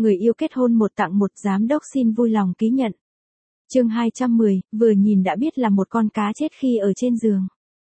người yêu kết hôn một tặng một, giám đốc xin vui lòng ký nhận. Chương 210, vừa nhìn đã biết là một con cá chết khi ở trên giường.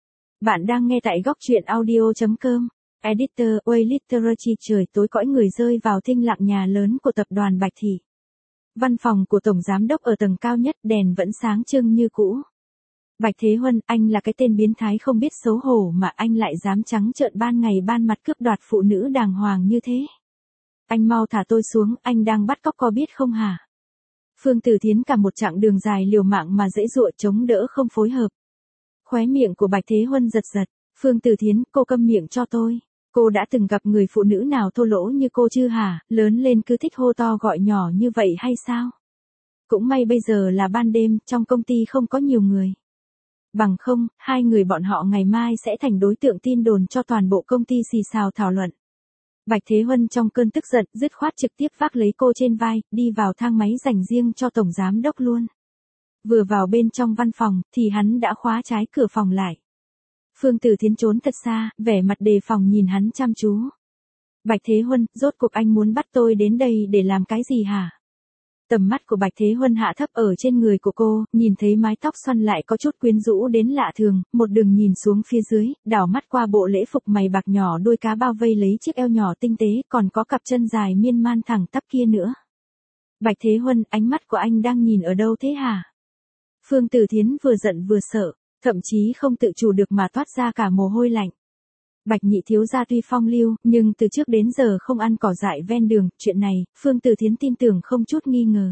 Bạn đang nghe tại góc truyện audio.com. Editor, Way Literature. Trời tối cõi người rơi vào thinh lặng nhà lớn của tập đoàn Bạch Thị. Văn phòng của tổng giám đốc ở tầng cao nhất, đèn vẫn sáng trưng như cũ. Bạch Thế Huân, anh là cái tên biến thái không biết xấu hổ mà anh lại dám trắng trợn ban ngày ban mặt cướp đoạt phụ nữ đàng hoàng như thế. Anh mau thả tôi xuống, anh đang bắt cóc có biết không hả? Phương Tử Thiến cả một chặng đường dài liều mạng mà giãy giụa chống đỡ không phối hợp. Khóe miệng của Bạch Thế Huân giật giật. Phương Tử Thiến, cô câm miệng cho tôi. Cô đã từng gặp người phụ nữ nào thô lỗ như cô chưa hả? Lớn lên cứ thích hô to gọi nhỏ như vậy hay sao? Cũng may bây giờ là ban đêm, trong công ty không có nhiều người. Bằng không, hai người bọn họ ngày mai sẽ thành đối tượng tin đồn cho toàn bộ công ty xì xào thảo luận. Bạch Thế Huân trong cơn tức giận, dứt khoát trực tiếp vác lấy cô trên vai, đi vào thang máy dành riêng cho tổng giám đốc luôn. Vừa vào bên trong văn phòng, thì hắn đã khóa trái cửa phòng lại. Phương Tử Thiến trốn thật xa, vẻ mặt đề phòng nhìn hắn chăm chú. Bạch Thế Huân, rốt cuộc anh muốn bắt tôi đến đây để làm cái gì hả? Tầm mắt của Bạch Thế Huân hạ thấp ở trên người của cô, nhìn thấy mái tóc xoăn lại có chút quyến rũ đến lạ thường, một đường nhìn xuống phía dưới, đảo mắt qua bộ lễ phục mày bạc nhỏ đuôi cá bao vây lấy chiếc eo nhỏ tinh tế, còn có cặp chân dài miên man thẳng tắp kia nữa. Bạch Thế Huân, ánh mắt của anh đang nhìn ở đâu thế hả? Phương Tử Thiến vừa giận vừa sợ, thậm chí không tự chủ được mà toát ra cả mồ hôi lạnh. Bạch nhị thiếu gia tuy phong lưu, nhưng từ trước đến giờ không ăn cỏ dại ven đường, chuyện này, Phương Tử Thiến tin tưởng không chút nghi ngờ.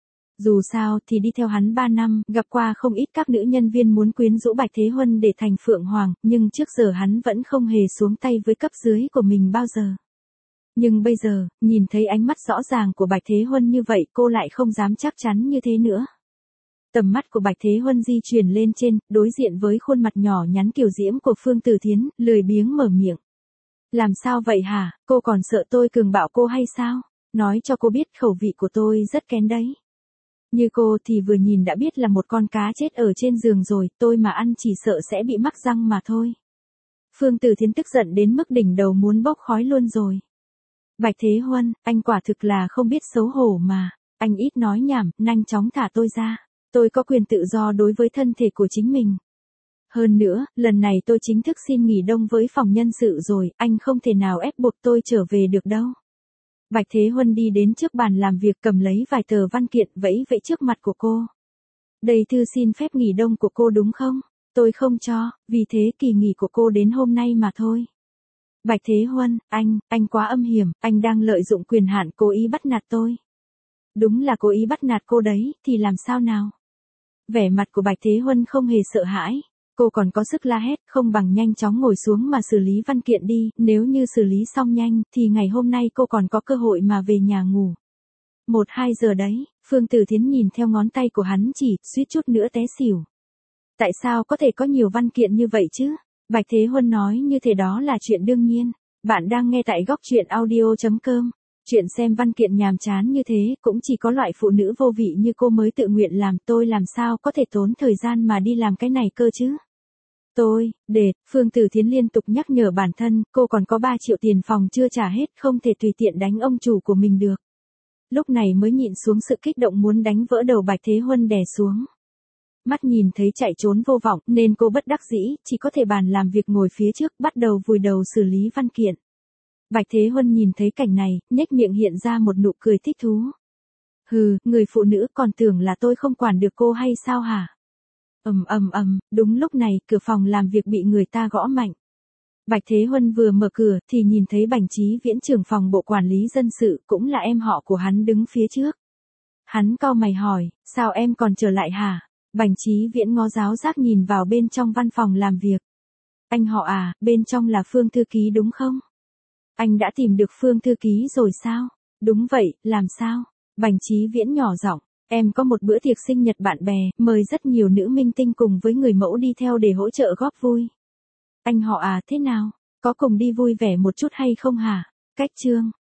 Dù sao thì đi theo hắn 3 năm, gặp qua không ít các nữ nhân viên muốn quyến rũ Bạch Thế Huân để thành phượng hoàng, nhưng trước giờ hắn vẫn không hề xuống tay với cấp dưới của mình bao giờ. Nhưng bây giờ, nhìn thấy ánh mắt rõ ràng của Bạch Thế Huân như vậy cô lại không dám chắc chắn như thế nữa. Tầm mắt của Bạch Thế Huân di chuyển lên trên, đối diện với khuôn mặt nhỏ nhắn kiều diễm của Phương Tử Thiến, lười biếng mở miệng. Làm sao vậy hả, cô còn sợ tôi cường bạo cô hay sao? Nói cho cô biết khẩu vị của tôi rất kén đấy. Như cô thì vừa nhìn đã biết là một con cá chết ở trên giường rồi, tôi mà ăn chỉ sợ sẽ bị mắc răng mà thôi. Phương Tử Thiến tức giận đến mức đỉnh đầu muốn bốc khói luôn rồi. Bạch Thế Huân, anh quả thực là không biết xấu hổ mà, anh ít nói nhảm, nhanh chóng thả tôi ra. Tôi có quyền tự do đối với thân thể của chính mình. Hơn nữa, lần này tôi chính thức xin nghỉ đông với phòng nhân sự rồi, anh không thể nào ép buộc tôi trở về được đâu. Bạch Thế Huân đi đến trước bàn làm việc cầm lấy vài tờ văn kiện vẫy vẫy trước mặt của cô. Đây thư xin phép nghỉ đông của cô đúng không? Tôi không cho, vì thế kỳ nghỉ của cô đến hôm nay mà thôi. Bạch Thế Huân, anh quá âm hiểm, anh đang lợi dụng quyền hạn cố ý bắt nạt tôi. Đúng là cố ý bắt nạt cô đấy, thì làm sao nào? Vẻ mặt của Bạch Thế Huân không hề sợ hãi, cô còn có sức la hét, không bằng nhanh chóng ngồi xuống mà xử lý văn kiện đi, nếu như xử lý xong nhanh, thì ngày hôm nay cô còn có cơ hội mà về nhà ngủ. 1-2 giờ đấy, Phương Tử Thiến nhìn theo ngón tay của hắn chỉ, suýt chút nữa té xỉu. Tại sao có thể có nhiều văn kiện như vậy chứ? Bạch Thế Huân nói như thế đó là chuyện đương nhiên. Bạn đang nghe tại góc truyện audio.com. Chuyện xem văn kiện nhàm chán như thế cũng chỉ có loại phụ nữ vô vị như cô mới tự nguyện làm, tôi làm sao có thể tốn thời gian mà đi làm cái này cơ chứ. Phương Tử Thiến liên tục nhắc nhở bản thân, cô còn có 3 triệu tiền phòng chưa trả hết, không thể tùy tiện đánh ông chủ của mình được. Lúc này mới nhịn xuống sự kích động muốn đánh vỡ đầu Bạch Thế Huân đè xuống. Mắt nhìn thấy chạy trốn vô vọng nên cô bất đắc dĩ, chỉ có thể bàn làm việc ngồi phía trước bắt đầu vùi đầu xử lý văn kiện. Bạch Thế Huân nhìn thấy cảnh này, nhếch miệng hiện ra một nụ cười thích thú. Hừ, người phụ nữ còn tưởng là tôi không quản được cô hay sao hả? Đúng lúc này, cửa phòng làm việc bị người ta gõ mạnh. Bạch Thế Huân vừa mở cửa thì nhìn thấy Bành Chí Viễn trưởng phòng bộ quản lý dân sự, cũng là em họ của hắn đứng phía trước. Hắn cau mày hỏi, sao em còn trở lại hả? Bành Chí Viễn ngó giáo giác nhìn vào bên trong văn phòng làm việc. Anh họ à, bên trong là Phương thư ký đúng không? Anh đã tìm được Phương thư ký rồi sao? Đúng vậy, làm sao? Bành Chí Viễn nhỏ giọng, em có một bữa tiệc sinh nhật bạn bè, mời rất nhiều nữ minh tinh cùng với người mẫu đi theo để hỗ trợ góp vui. Anh họ à, thế nào? Có cùng đi vui vẻ một chút hay không hả? Cách chương.